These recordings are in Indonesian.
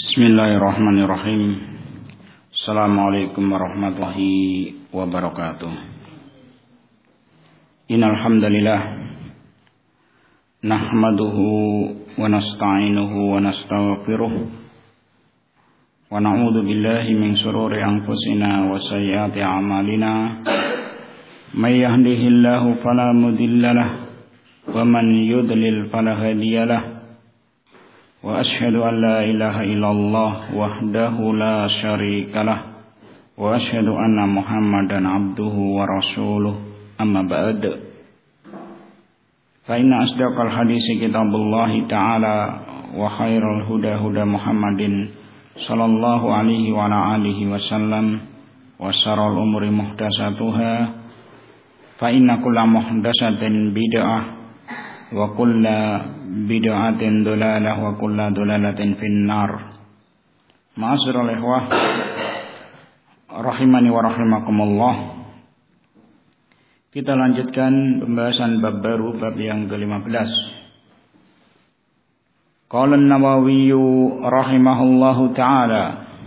Bismillahirrahmanirrahim. Assalamualaikum warahmatullahi wabarakatuh. Innal hamdalillah nahmaduhu wa nasta'inuhu wa nastaghfiruh wa na'udzu billahi min shururi anfusina wa sayyiati a'malina. May yahdihillahu fala mudhillalah wa man yudlil fala hadiyalah. Wa ashhadu an la ilaha illallah wahdahu la syarikalah wa ashhadu anna Muhammadan abduhu wa rasuluh, amma ba'd. Fa inna asdaqal hadisi kitabullah ta'ala wa khairal huda huda Muhammadin sallallahu alaihi wa ala alihi wasallam wa syarrul umuri muhdatsatuha fa inna kulla muhdatsatin bid'ah wa kulla bid'atin dolalah wa kulla dolalatin finnar. Ma'asyiral ikhwah rahimani wa rahimakumullah. Kita lanjutkan pembahasan bab baru, bab yang ke-15. Qala an-Nawawi rahimahullahu ta'ala,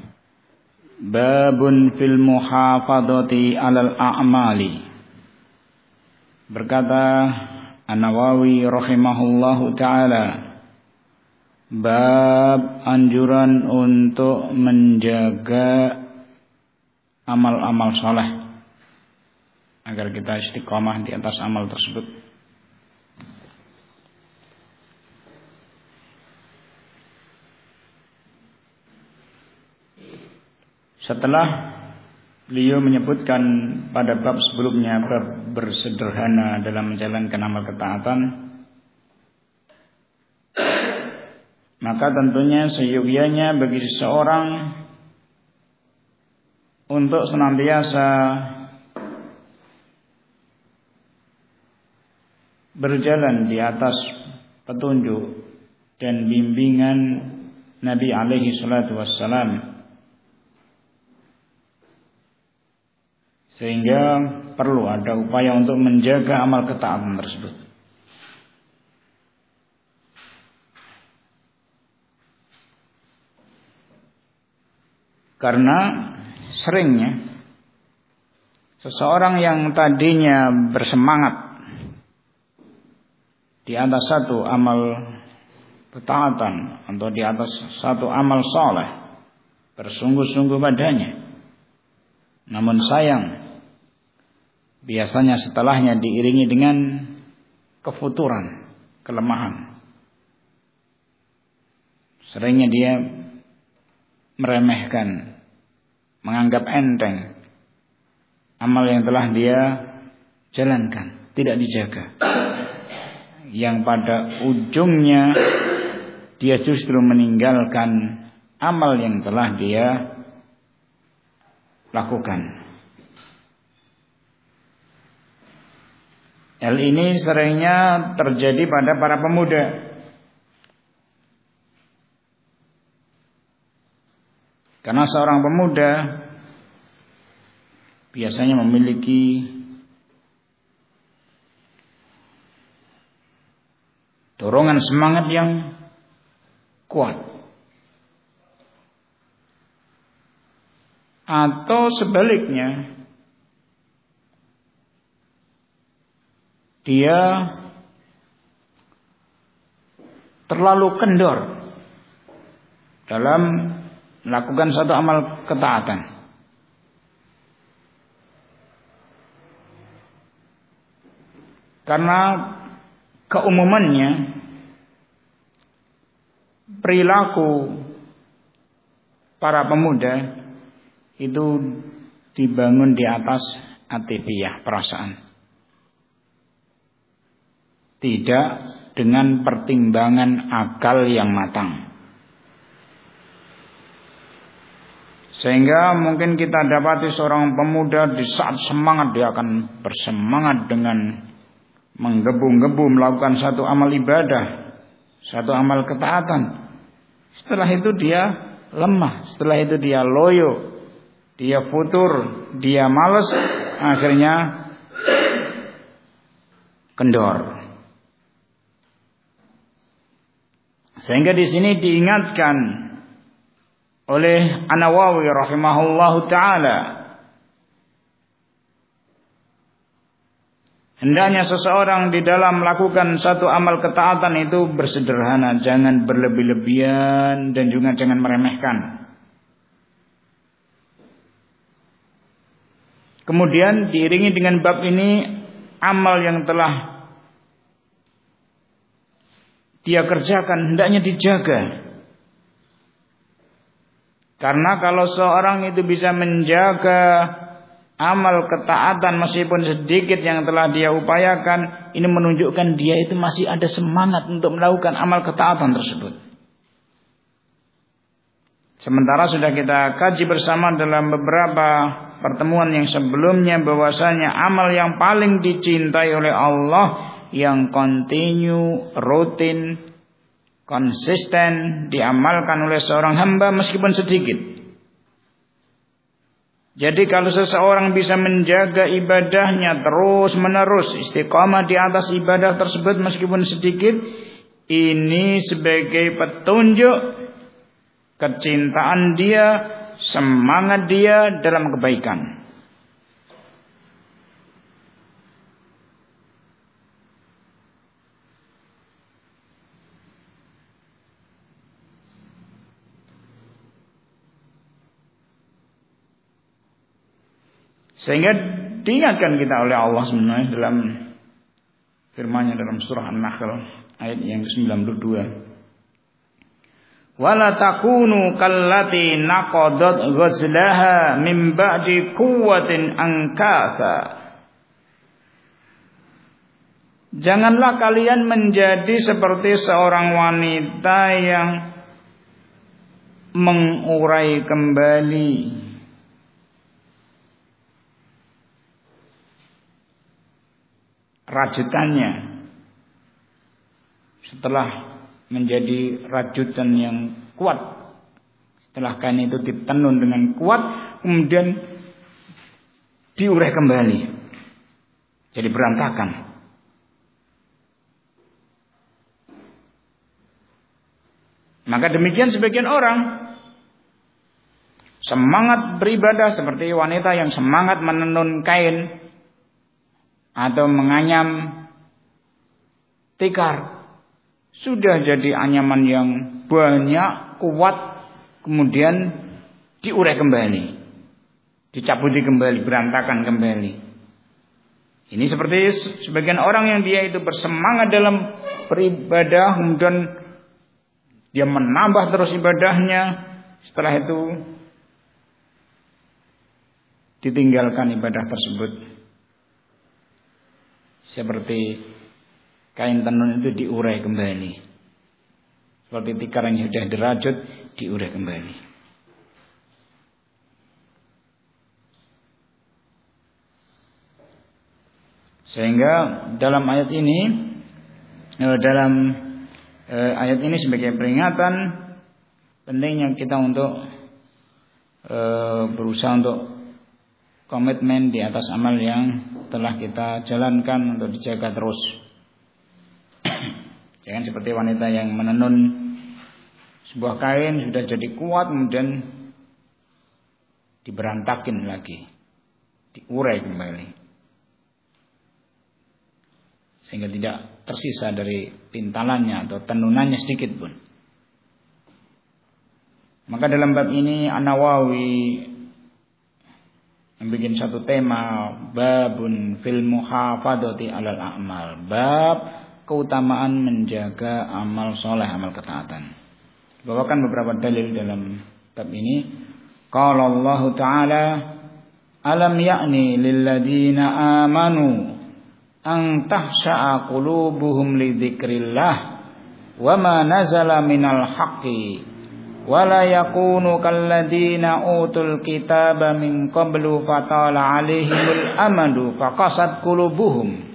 babun fil muhafadhati 'alal a'mali. Berkata An-Nawawi rahimahullahu ta'ala, bab anjuran untuk menjaga amal-amal saleh agar kita istiqamah di atas amal tersebut. Setelah beliau menyebutkan pada bab sebelumnya, bab bersederhana dalam menjalankan amal ketaatan, maka tentunya seyogianya bagi seseorang untuk senantiasa berjalan di atas petunjuk dan bimbingan Nabi alaihi salatu wassalam, sehingga perlu ada upaya untuk menjaga amal ketaatan tersebut. Karena seringnya seseorang yang tadinya bersemangat di atas satu amal ketaatan atau di atas satu amal saleh, bersungguh-sungguh padanya, namun sayang biasanya setelahnya diiringi dengan kefuturan, kelemahan. Seringnya dia meremehkan, menganggap enteng amal yang telah dia jalankan, tidak dijaga, yang pada ujungnya dia justru meninggalkan amal yang telah dia lakukan. Hal ini seringnya terjadi pada para pemuda. Karena seorang pemuda biasanya memiliki dorongan semangat yang kuat. Atau sebaliknya, dia terlalu kendor dalam melakukan satu amal ketaatan. Karena keumumannya perilaku para pemuda itu dibangun di atas atipiyah, perasaan, tidak dengan pertimbangan akal yang matang. Sehingga mungkin kita dapati seorang pemuda di saat semangat dia akan bersemangat dengan menggebu-gebu melakukan satu amal ibadah, satu amal ketaatan. Setelah itu dia lemah, setelah itu dia loyo, dia futur, dia malas, akhirnya kendor. Sehingga di sini diingatkan oleh An-Nawawi rahimahullahu taala, hendaknya seseorang di dalam melakukan satu amal ketaatan itu bersederhana, jangan berlebih-lebihan dan juga jangan meremehkan. Kemudian diiringi dengan bab ini, amal yang telah dia kerjakan hendaknya dijaga. Karena kalau seorang itu bisa menjaga amal ketaatan meskipun sedikit yang telah dia upayakan, ini menunjukkan dia itu masih ada semangat untuk melakukan amal ketaatan tersebut. Sementara sudah kita kaji bersama dalam beberapa pertemuan yang sebelumnya bahwasanya amal yang paling dicintai oleh Allah yang continue, rutin, konsisten diamalkan oleh seorang hamba meskipun sedikit. Jadi kalau seseorang bisa menjaga ibadahnya terus menerus, istiqamah di atas ibadah tersebut meskipun sedikit, ini sebagai petunjuk kecintaan dia, semangat dia dalam kebaikan. Sehingga diingatkan kita oleh Allah sebenarnya dalam firman-Nya dalam surah An-Nahl ayat yang ke-92. Wala takunu kallati naqadat ghazlaha min ba'di quwwatin ankatha. Janganlah kalian menjadi seperti seorang wanita yang mengurai kembali rajutannya setelah menjadi rajutan yang kuat, setelah kain itu ditenun dengan kuat kemudian diurai kembali jadi berantakan. Maka demikian sebagian orang semangat beribadah seperti wanita yang semangat menenun kain atau menganyam tikar, sudah jadi anyaman yang banyak, kuat, kemudian diurai kembali, dicabuti kembali, berantakan kembali. Ini seperti sebagian orang yang dia itu bersemangat dalam beribadah, kemudian dia menambah terus ibadahnya, setelah itu ditinggalkan ibadah tersebut. Seperti kain tenun itu diurai kembali, seperti tikar yang sudah dirajut diurai kembali. Sehingga dalam ayat ini, sebagai peringatan pentingnya kita untuk berusaha untuk komitmen di atas amal yang telah kita jalankan untuk dijaga terus. Jangan seperti wanita yang menenun sebuah kain sudah jadi kuat kemudian diberantakin lagi, diurai kembali, sehingga tidak tersisa dari pintalannya atau tenunannya sedikit pun. Maka dalam bab ini An-Nawawi membuat satu tema, babun fil muhafadzati alal a'mal, bab keutamaan menjaga amal soleh, amal ketaatan. Bawakan beberapa dalil dalam bab ini. Qala Allah Ta'ala, alam ya'ni lilladzina amanu an tahsha'a qulubuhum li dzikrillah wa ma nazala minal haqqi wala yakunu kalladzina utul kitaba min qablu fatala alaihimul amadu faqasat qulubuhum.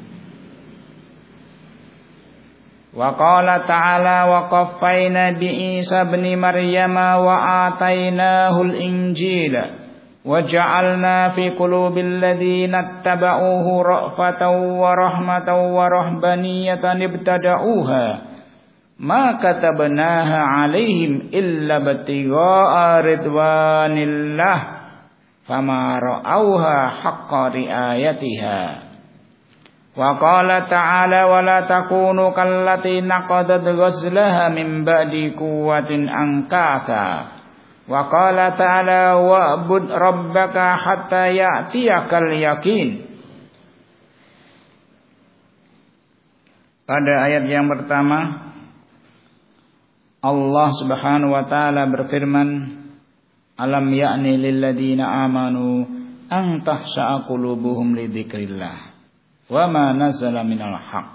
Wa qala ta'ala wa qaffayna bi Isa ibn Maryama wa atainahul injila wa ja'alna fi qulubil ladzina ittaba'uhu ra'fatan wa rahmatan wa rahbaniyatan ibtada'uha ma katabnaha 'alaihim illa batigha'a ridwanillah fama ra'auha haqqa riayatiha. Wa qala ta'ala wa la takunu kallati naqadat ghazlaha min ba'di quwwatin ankatha. Wa qala ta'ala wa'bud rabbaka hatta ya'tiyakal yaqin. Pada ayat yang pertama Allah Subhanahu wa taala berfirman, alam ya'ni lil ladzina amanu an tahsha'a qulubuhum li dzikrillah wa ma nazala minal haqq.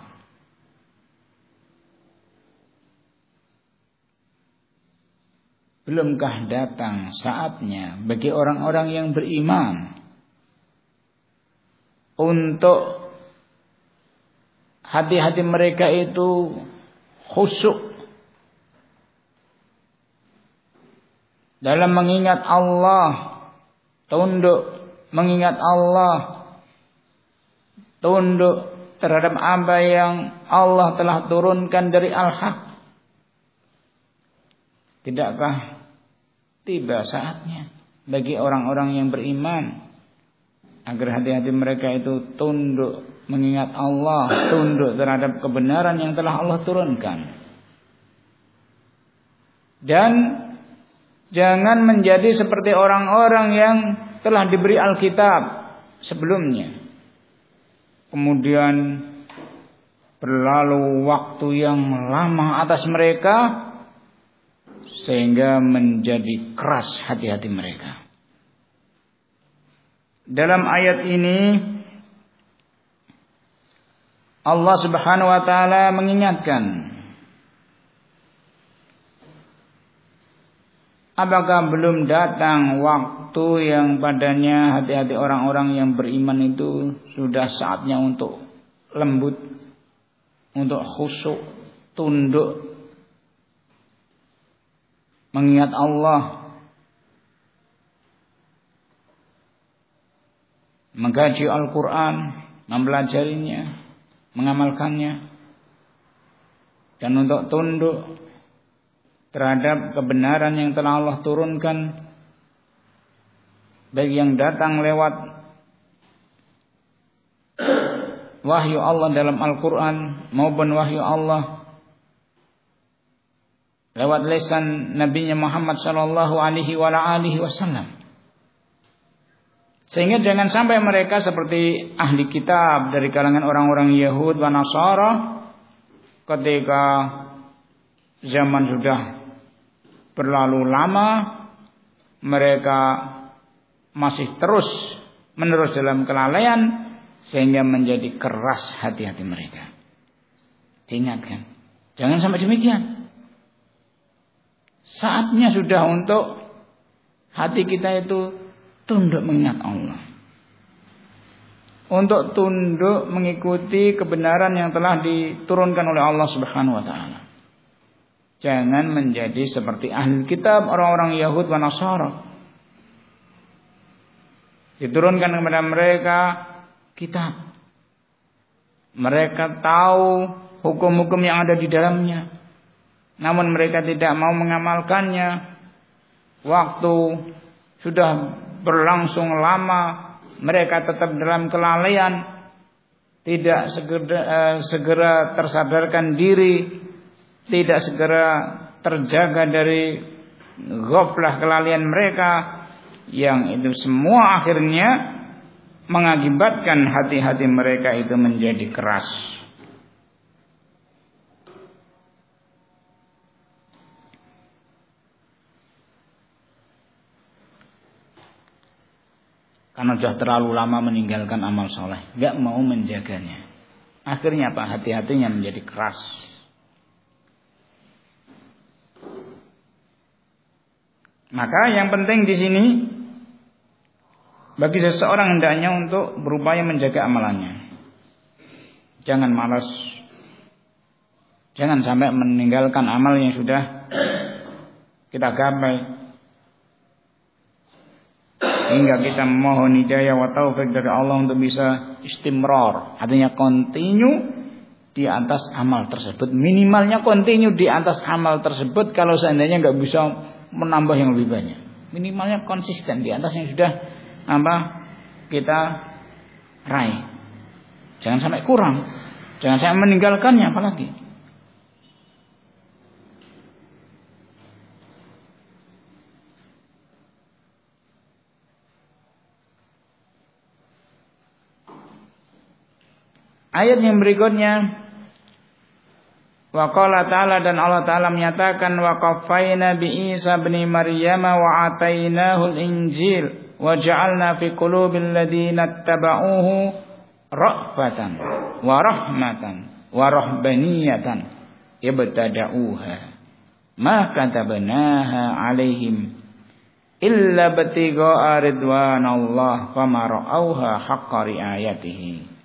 Belumkah datang saatnya bagi orang-orang yang beriman untuk hati-hati mereka itu khusyuk dalam mengingat Allah, tunduk mengingat Allah, tunduk terhadap apa yang Allah telah turunkan dari Al-Haq. Tidakkah tiba saatnya bagi orang-orang yang beriman agar hati-hati mereka itu tunduk mengingat Allah, tunduk terhadap kebenaran yang telah Allah turunkan. Dan jangan menjadi seperti orang-orang yang telah diberi Alkitab sebelumnya, kemudian berlalu waktu yang lama atas mereka sehingga menjadi keras hati-hati mereka. Dalam ayat ini Allah Subhanahu wa taala mengingatkan, apakah belum datang waktu yang padanya hati-hati orang-orang yang beriman itu sudah saatnya untuk lembut, untuk khusyuk, tunduk mengingat Allah, mengkaji Al-Quran, mempelajarinya, mengamalkannya, dan untuk tunduk terhadap kebenaran yang telah Allah turunkan, baik yang datang lewat wahyu Allah dalam Al-Quran maupun wahyu Allah lewat lisan Nabi Muhammad sallallahu alaihi wasallam. Sehingga jangan sampai mereka seperti ahli kitab dari kalangan orang-orang Yahud wa Nasara, ketika zaman sudah berlalu lama mereka masih terus menerus dalam kelalaian sehingga menjadi keras hati-hati mereka. Diingatkan, jangan sampai demikian. Saatnya sudah untuk hati kita itu tunduk mengingat Allah, untuk tunduk mengikuti kebenaran yang telah diturunkan oleh Allah Subhanahu wa taala. Jangan menjadi seperti ahli kitab, orang-orang Yahud wa Nasara. Diturunkan kepada mereka kitab. Mereka tahu hukum-hukum yang ada di dalamnya, namun mereka tidak mau mengamalkannya. Waktu sudah berlangsung lama, mereka tetap dalam kelalaian, tidak segera tersadarkan diri, tidak segera terjaga dari ghaflah kelalaian mereka, yang itu semua akhirnya mengakibatkan hati-hati mereka itu menjadi keras. Karena sudah terlalu lama meninggalkan amal soleh, gak mau menjaganya. Akhirnya apa? Hati-hatinya menjadi keras. Maka yang penting di sini bagi seseorang hendaknya untuk berupaya menjaga amalannya. Jangan malas. Jangan sampai meninggalkan amal yang sudah kita gapai, hingga kita mohon hidayah wa taufik dari Allah untuk bisa istimrar, artinya continue di atas amal tersebut, minimalnya continue di atas amal tersebut. Kalau seandainya nggak bisa menambah yang lebih banyak, minimalnya konsisten di atas yang sudah kita raih. Jangan sampai kurang, jangan sampai meninggalkannya apalagi. Ayat yang berikutnya, wa qala ta'ala, dan Allah Ta'ala menyatakan, wa qaffayna bi Isa bin Maryam wa atainahu al-injil wa ja'alna fi qulubil ladina ittaba'uhu ra'fatan wa rahmatan wa rahbaniyatan ibtada'uha ma katabnaha 'alaihim illa batigha'a ridwanallah fama ra'auha haqqa ri'ayatihi.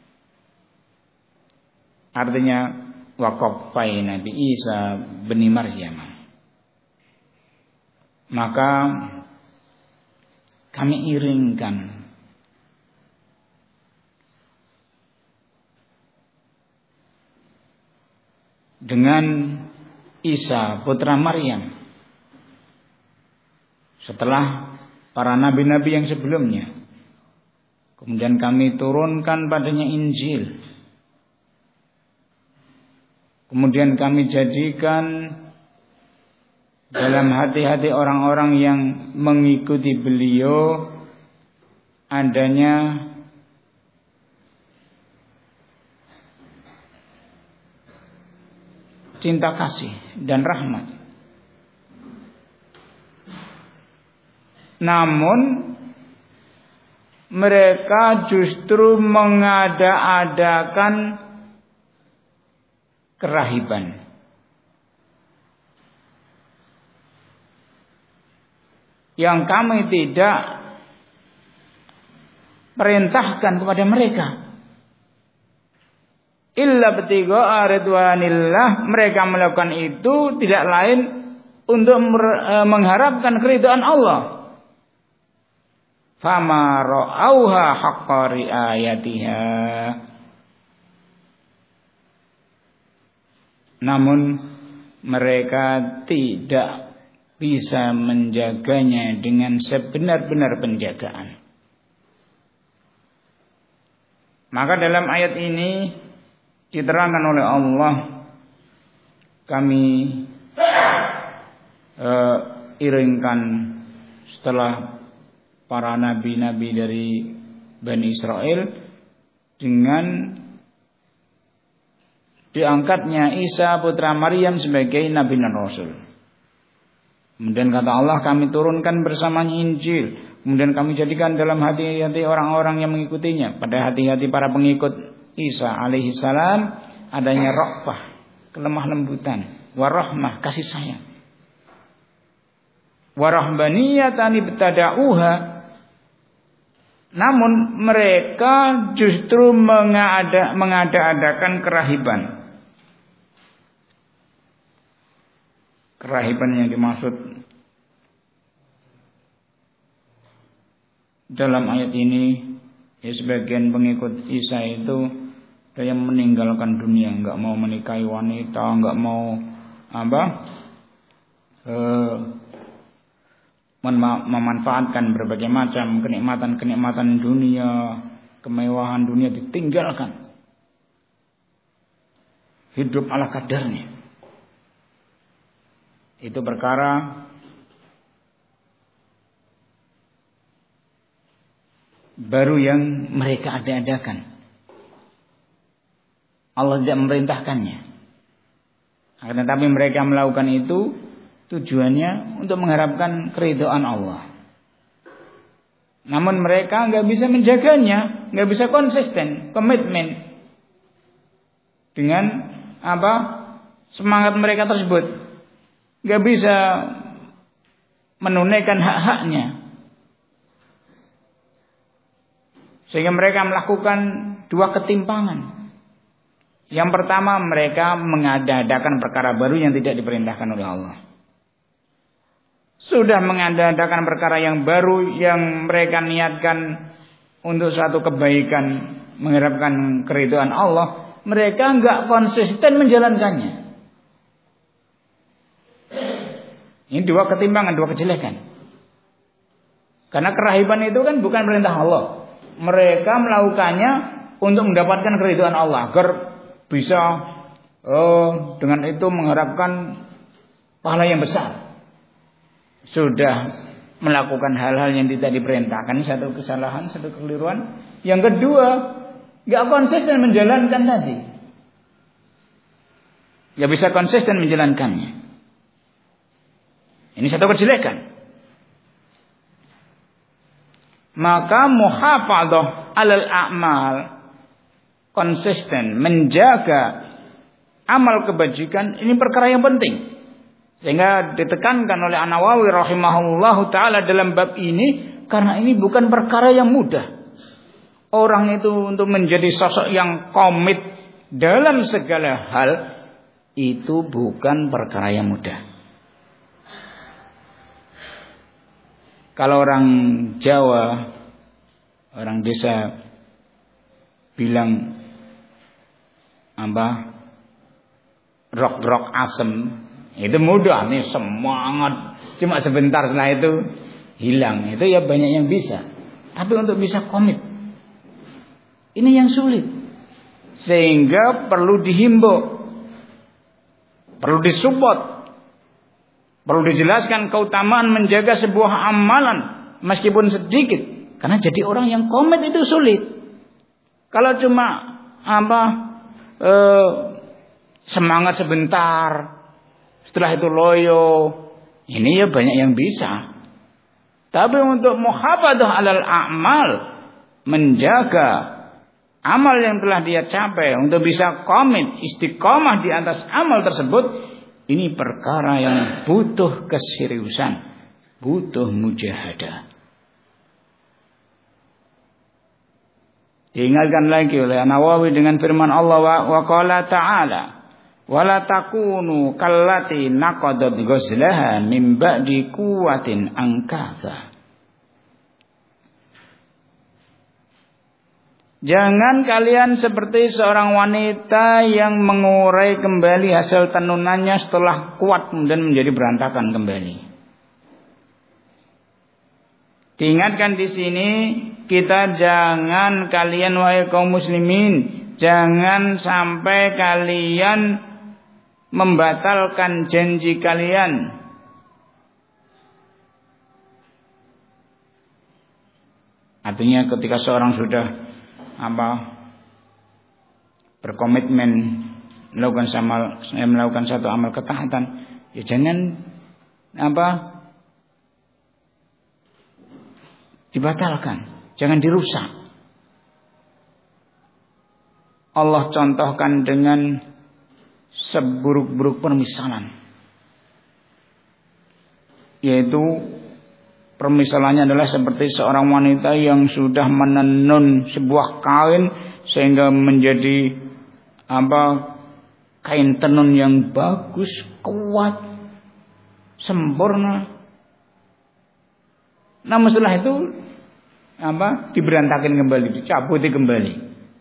Artinya waqaffayna bi Isa bin Maryam, maka kami iringkan dengan Isa putra Maryam setelah para nabi-nabi yang sebelumnya. Kemudian kami turunkan padanya Injil. Kemudian kami jadikan dalam hati-hati orang-orang yang mengikuti beliau adanya cinta kasih dan rahmat. Namun mereka justru mengada-adakan kerahiban. Yang kami tidak perintahkan kepada mereka. Illa btigha'a ridwanillah, mereka melakukan itu tidak lain untuk mengharapkan keridhaan Allah. Fama ra'auha haqqa ri'ayatiha. Namun mereka tidak bisa menjaganya dengan sebenar-benar penjagaan. Maka dalam ayat ini diterangkan oleh Allah, kami iringkan setelah para nabi-nabi dari Bani Israel dengan diangkatnya Isa putra Maryam sebagai nabi dan rasul. Kemudian kata Allah, kami turunkan bersamanya Injil. Kemudian kami jadikan dalam hati-hati orang-orang yang mengikutinya, pada hati-hati para pengikut Isa alaihi salam, adanya ra'fah, kelemah lembutan, warahmah, kasih sayang. Warahbaniyatan ibtada'uha. Namun mereka justru mengada-adakan kerahiban. Kerahiban yang dimaksud dalam ayat ini, ya, sebagian pengikut Isa itu ada yang meninggalkan dunia, enggak mau menikahi wanita, enggak mau memanfaatkan berbagai macam kenikmatan dunia, kemewahan dunia ditinggalkan. Hidup ala kadarnya. Itu perkara baru yang mereka ada-adakan. Allah tidak memerintahkannya. Akan tetapi mereka melakukan itu tujuannya untuk mengharapkan keridhaan Allah. Namun mereka nggak bisa menjaganya, nggak bisa konsisten, komitmen dengan semangat mereka tersebut. Nggak bisa menunaikan hak-haknya, sehingga mereka melakukan dua ketimpangan. Yang pertama, mereka mengada-adakan perkara baru yang tidak diperintahkan oleh Allah. Sudah mengada-adakan perkara yang baru yang mereka niatkan untuk suatu kebaikan, mengharapkan keridhaan Allah, mereka enggak konsisten menjalankannya. Ini dua ketimpangan, dua kejelekan. Karena kerahiban itu kan bukan perintah Allah. Mereka melakukannya untuk mendapatkan keridhaan Allah, agar bisa dengan itu mengharapkan pahala yang besar. Sudah melakukan hal-hal yang tidak diperintahkan, satu kesalahan, satu kekeliruan. Yang kedua, gak konsisten menjalankan tadi. Gak bisa konsisten menjalankannya. Ini satu kejelekan. Maka muhafadzah alal a'mal, konsisten menjaga amal kebajikan, ini perkara yang penting. Sehingga ditekankan oleh An-Nawawi rahimahullahu ta'ala dalam bab ini, karena ini bukan perkara yang mudah. Orang itu untuk menjadi sosok yang komit dalam segala hal, itu bukan perkara yang mudah. Kalau orang Jawa, orang desa bilang rok-rok asem, itu mudah nih, semangat, cuma sebentar setelah itu hilang. Itu ya banyak yang bisa. Tapi untuk bisa komit, ini yang sulit. Sehingga perlu dihimbau, perlu disupport, perlu dijelaskan keutamaan menjaga sebuah amalan meskipun sedikit. Karena jadi orang yang komit itu sulit. Kalau cuma semangat sebentar, setelah itu loyo, ini ya banyak yang bisa. Tapi untuk muhafadzah alal a'mal, menjaga amal yang telah dia capai, untuk bisa komit, istiqomah di atas amal tersebut, ini perkara yang butuh keseriusan, butuh mujahadah. Diingatkan lagi oleh An-Nawawi dengan firman Allah wa qala ta'ala, wala takunu kallati naqadat ghazlaha min ba'di quwwatin ankatha. Jangan kalian seperti seorang wanita yang mengurai kembali hasil tenunannya setelah kuat kemudian menjadi berantakan kembali. Diingatkan di sini, kita jangan, kalian wahai kaum muslimin, jangan sampai kalian membatalkan janji kalian. Artinya ketika seorang sudah berkomitmen melakukan satu amal ketaatan, ya jangan dibatalkan, jangan dirusak. Allah contohkan dengan seburuk-buruk permisalan, yaitu permisalannya adalah seperti seorang wanita yang sudah menenun sebuah kain sehingga menjadi kain tenun yang bagus, kuat, sempurna. Namun setelah itu diberantakan kembali, dicabuti kembali.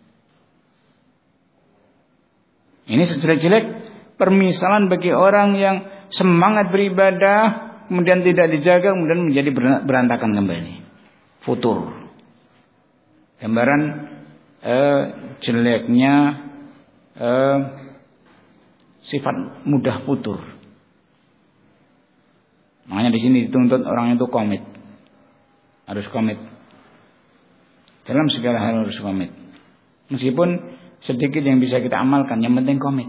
Ini sejelek-jelek permisalan bagi orang yang semangat beribadah, kemudian tidak dijaga, kemudian menjadi berantakan kembali, futur. Gambaran jeleknya sifat mudah futur. Makanya di sini dituntut orang itu komit, harus komit dalam segala hal, harus komit. Meskipun sedikit yang bisa kita amalkan, yang penting komit.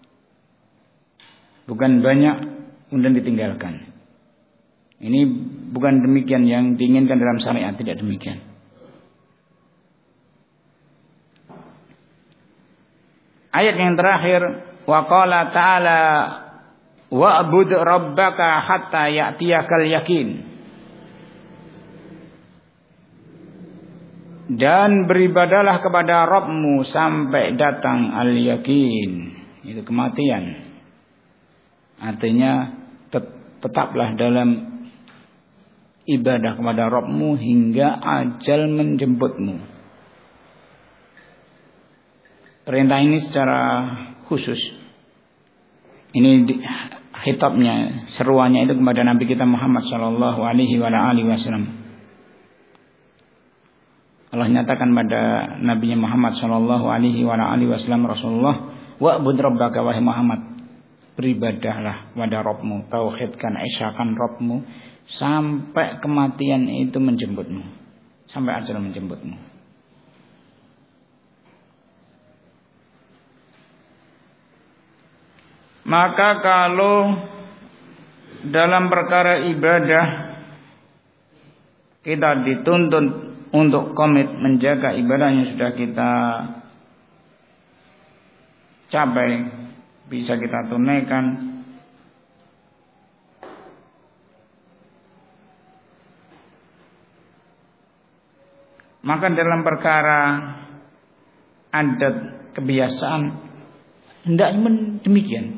Bukan banyak kemudian ditinggalkan. Ini bukan demikian yang diinginkan dalam syariat, tidak demikian. Ayat yang terakhir, wa qala ta'ala wa'bud rabbaka hatta ya'tiyakal yakin. Dan beribadalah kepada Rabbmu sampai datang al-yakin, itu kematian. Artinya tetaplah dalam ibadah kepada Rabbmu hingga ajal menjemputmu. Perintah ini secara khusus, ini khitabnya, seruannya itu kepada Nabi kita Muhammad sallallahu alaihi wasallam. Allah nyatakan pada Nabi Muhammad sallallahu alaihi wasallam, Rasulullah, wa'bud rabbaka wahai Muhammad, beribadahlah pada Rabbmu, tauhidkan, isyakan Rabbmu sampai kematian itu menjemputmu, sampai ajal menjemputmu. Maka kalau dalam perkara ibadah kita dituntut untuk komit menjaga ibadah yang sudah kita capai, bisa kita tunaikan, maka dalam perkara adat kebiasaan hendaknya demikian.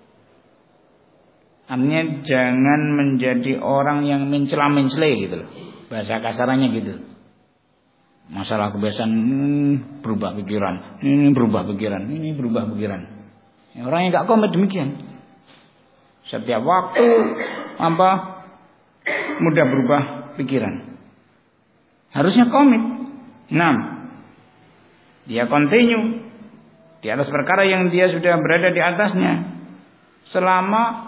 Artinya jangan menjadi orang yang mencela-mencela gitu loh. Bahasa kasarannya gitu. Masalah kebiasaan berubah pikiran, ini berubah pikiran, ini berubah pikiran. Orang yang enggak komit demikian. Setiap waktu mudah berubah pikiran. Harusnya komit. 6. Dia continue di atas perkara yang dia sudah berada di atasnya selama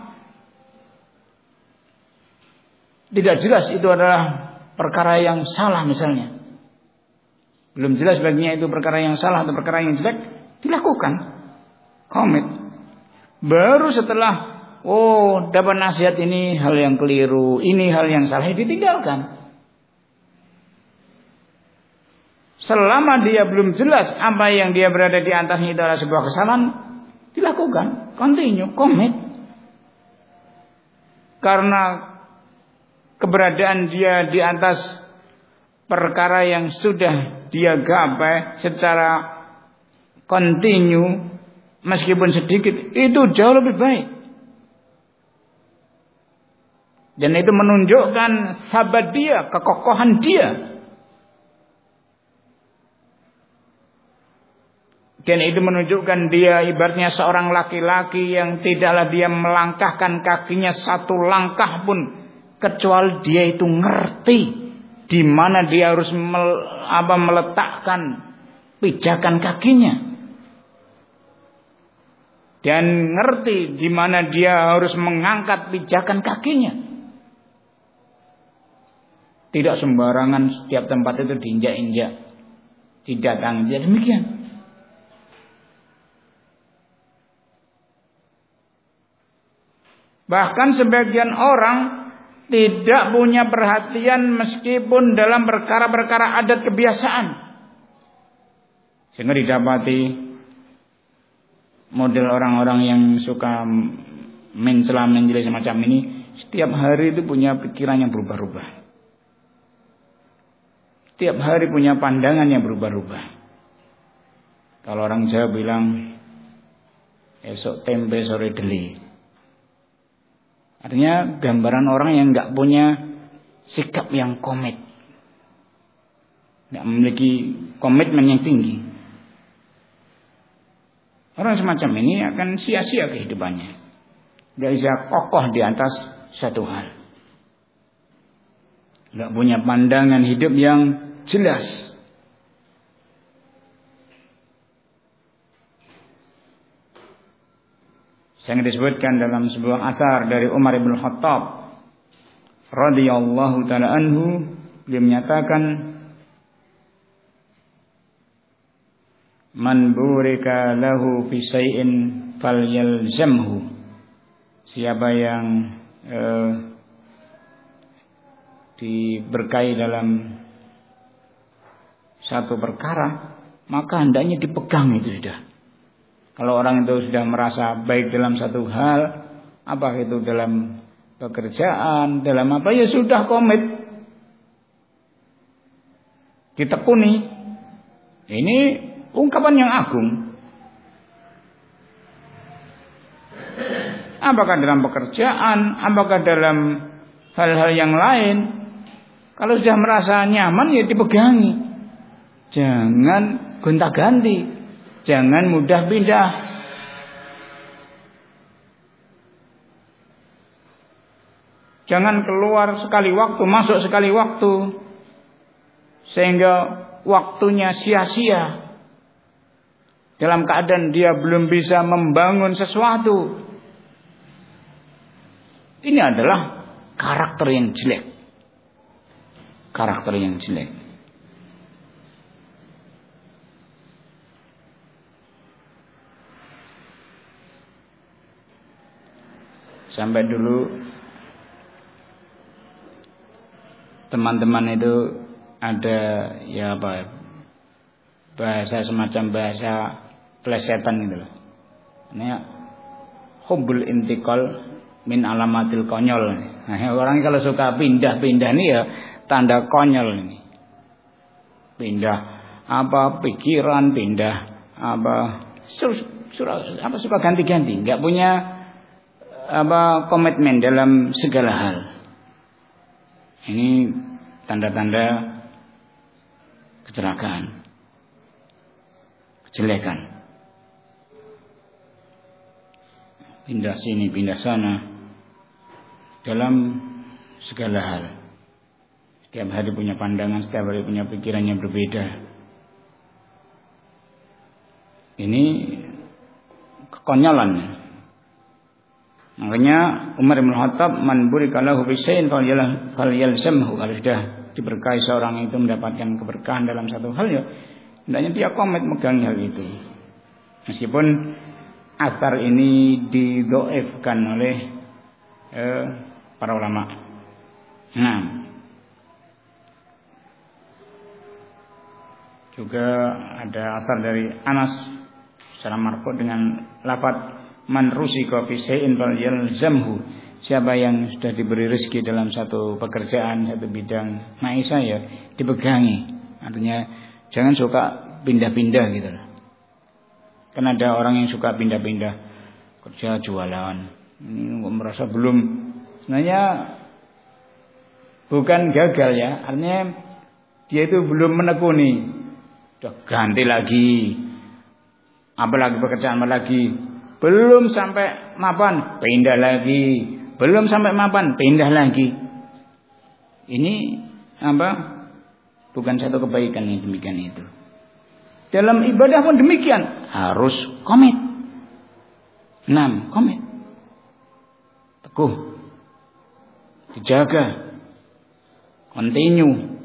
tidak jelas itu adalah perkara yang salah misalnya. Belum jelas baginya itu perkara yang salah atau perkara yang jelek, dilakukan. Komit. Baru setelah dapat nasihat ini hal yang keliru, ini hal yang salah, ditinggalkan. Selama dia belum jelas apa yang dia berada di atasnya itu adalah sebuah kesalahan, dilakukan. Continue, komit. Karena keberadaan dia di atas perkara yang sudah dia gapai secara kontinu meskipun sedikit, itu jauh lebih baik. Dan itu menunjukkan sahabat dia, kekokohan dia. Dan itu menunjukkan dia ibaratnya seorang laki-laki yang tidaklah dia melangkahkan kakinya satu langkah pun kecuali dia itu ngerti di mana dia harus meletakkan pijakan kakinya, dan ngerti di mana dia harus mengangkat pijakan kakinya. Tidak sembarangan setiap tempat itu diinjak-injak, didatangi. Dia demikian. Bahkan sebagian orang tidak punya perhatian meskipun dalam perkara-perkara adat kebiasaan. Sehingga didapati model orang-orang yang suka mencela-mencela semacam ini, setiap hari itu punya pikiran yang berubah-ubah. Setiap hari punya pandangan yang berubah-ubah. Kalau orang Jawa bilang esok tempe sore deli. Artinya gambaran orang yang enggak punya sikap yang komit, enggak memiliki komitmen yang tinggi. Orang semacam ini akan sia-sia kehidupannya. Dia bisa kokoh di atas satu hal. Enggak punya pandangan hidup yang jelas. Yang disebutkan dalam sebuah asar dari Umar bin Khattab radhiyallahu taala anhu, beliau menyatakan, man burika lahu fi syai'in falyalzamhu. Siapa yang diberkahi dalam satu perkara, maka hendaknya dipegang itu sudah. Kalau orang itu sudah merasa baik dalam satu hal, apa itu dalam pekerjaan, dalam apa, ya sudah komit, ditekuni. Ini ungkapan yang agung. Apakah dalam pekerjaan, apakah dalam hal-hal yang lain, kalau sudah merasa nyaman ya dipegangi. Jangan gonta-ganti. Jangan mudah pindah. Jangan keluar sekali waktu, masuk sekali waktu, sehingga waktunya sia-sia. Dalam keadaan dia belum bisa membangun sesuatu. Ini adalah karakter yang jelek. Karakter yang jelek. Sampai dulu teman-teman itu ada ya apa, bahasa semacam bahasa plesetan gitu loh. Ini hubbul intikal min alamatil konyol. Nah, orang kalau suka pindah-pindah ini ya tanda konyol ini. Pindah apa pikiran, pindah apa suka ganti-ganti, enggak punya apa komitmen dalam segala hal. Ini tanda-tanda kecelakaan, kejelekan. Pindah sini, pindah sana dalam segala hal. Setiap hari punya pandangan, setiap hari punya pikiran yang berbeda. Ini kekonyolan. Makanya Umar bin Khattab, man burika lahu fi syai'in falyalzamhu. Kalau sudah diberkahi seorang itu mendapatkan keberkahan dalam satu hal, ya hendaknya dia komit megang hal itu. Meskipun asar ini didhaifkan oleh para ulama. Nah, juga ada asar dari Anas secara marfu dengan lafaz man rusika fi syai'in falyalzamhu. Siapa yang sudah diberi rezeki dalam satu pekerjaan, satu bidang maisha, ya dipegangi. Artinya jangan suka pindah-pindah gitu loh. Kan ada orang yang suka pindah-pindah kerja jualan. Ini merasa belum, sebenarnya bukan gagal ya. Artinya dia itu belum menekuni. Udah ganti lagi. Apalagi pekerjaan lagi. Belum sampai mapan, pindah lagi. Belum sampai mapan, pindah lagi. Ini apa? Bukan satu kebaikan yang demikian itu. Dalam ibadah pun demikian, harus komit. 6. Komit. Teguh. Dijaga. Continue.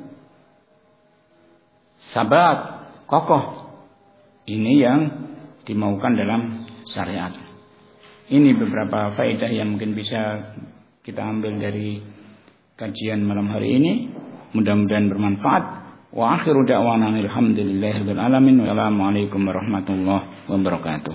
Sabat, kokoh. Ini yang dimaukan dalam syariat. Ini beberapa faedah yang mungkin bisa kita ambil dari kajian malam hari ini. Mudah-mudahan bermanfaat. Wa akhiru da'wana alhamdulillahirabbil alamin. Wassalamualaikum warahmatullahi wabarakatuh.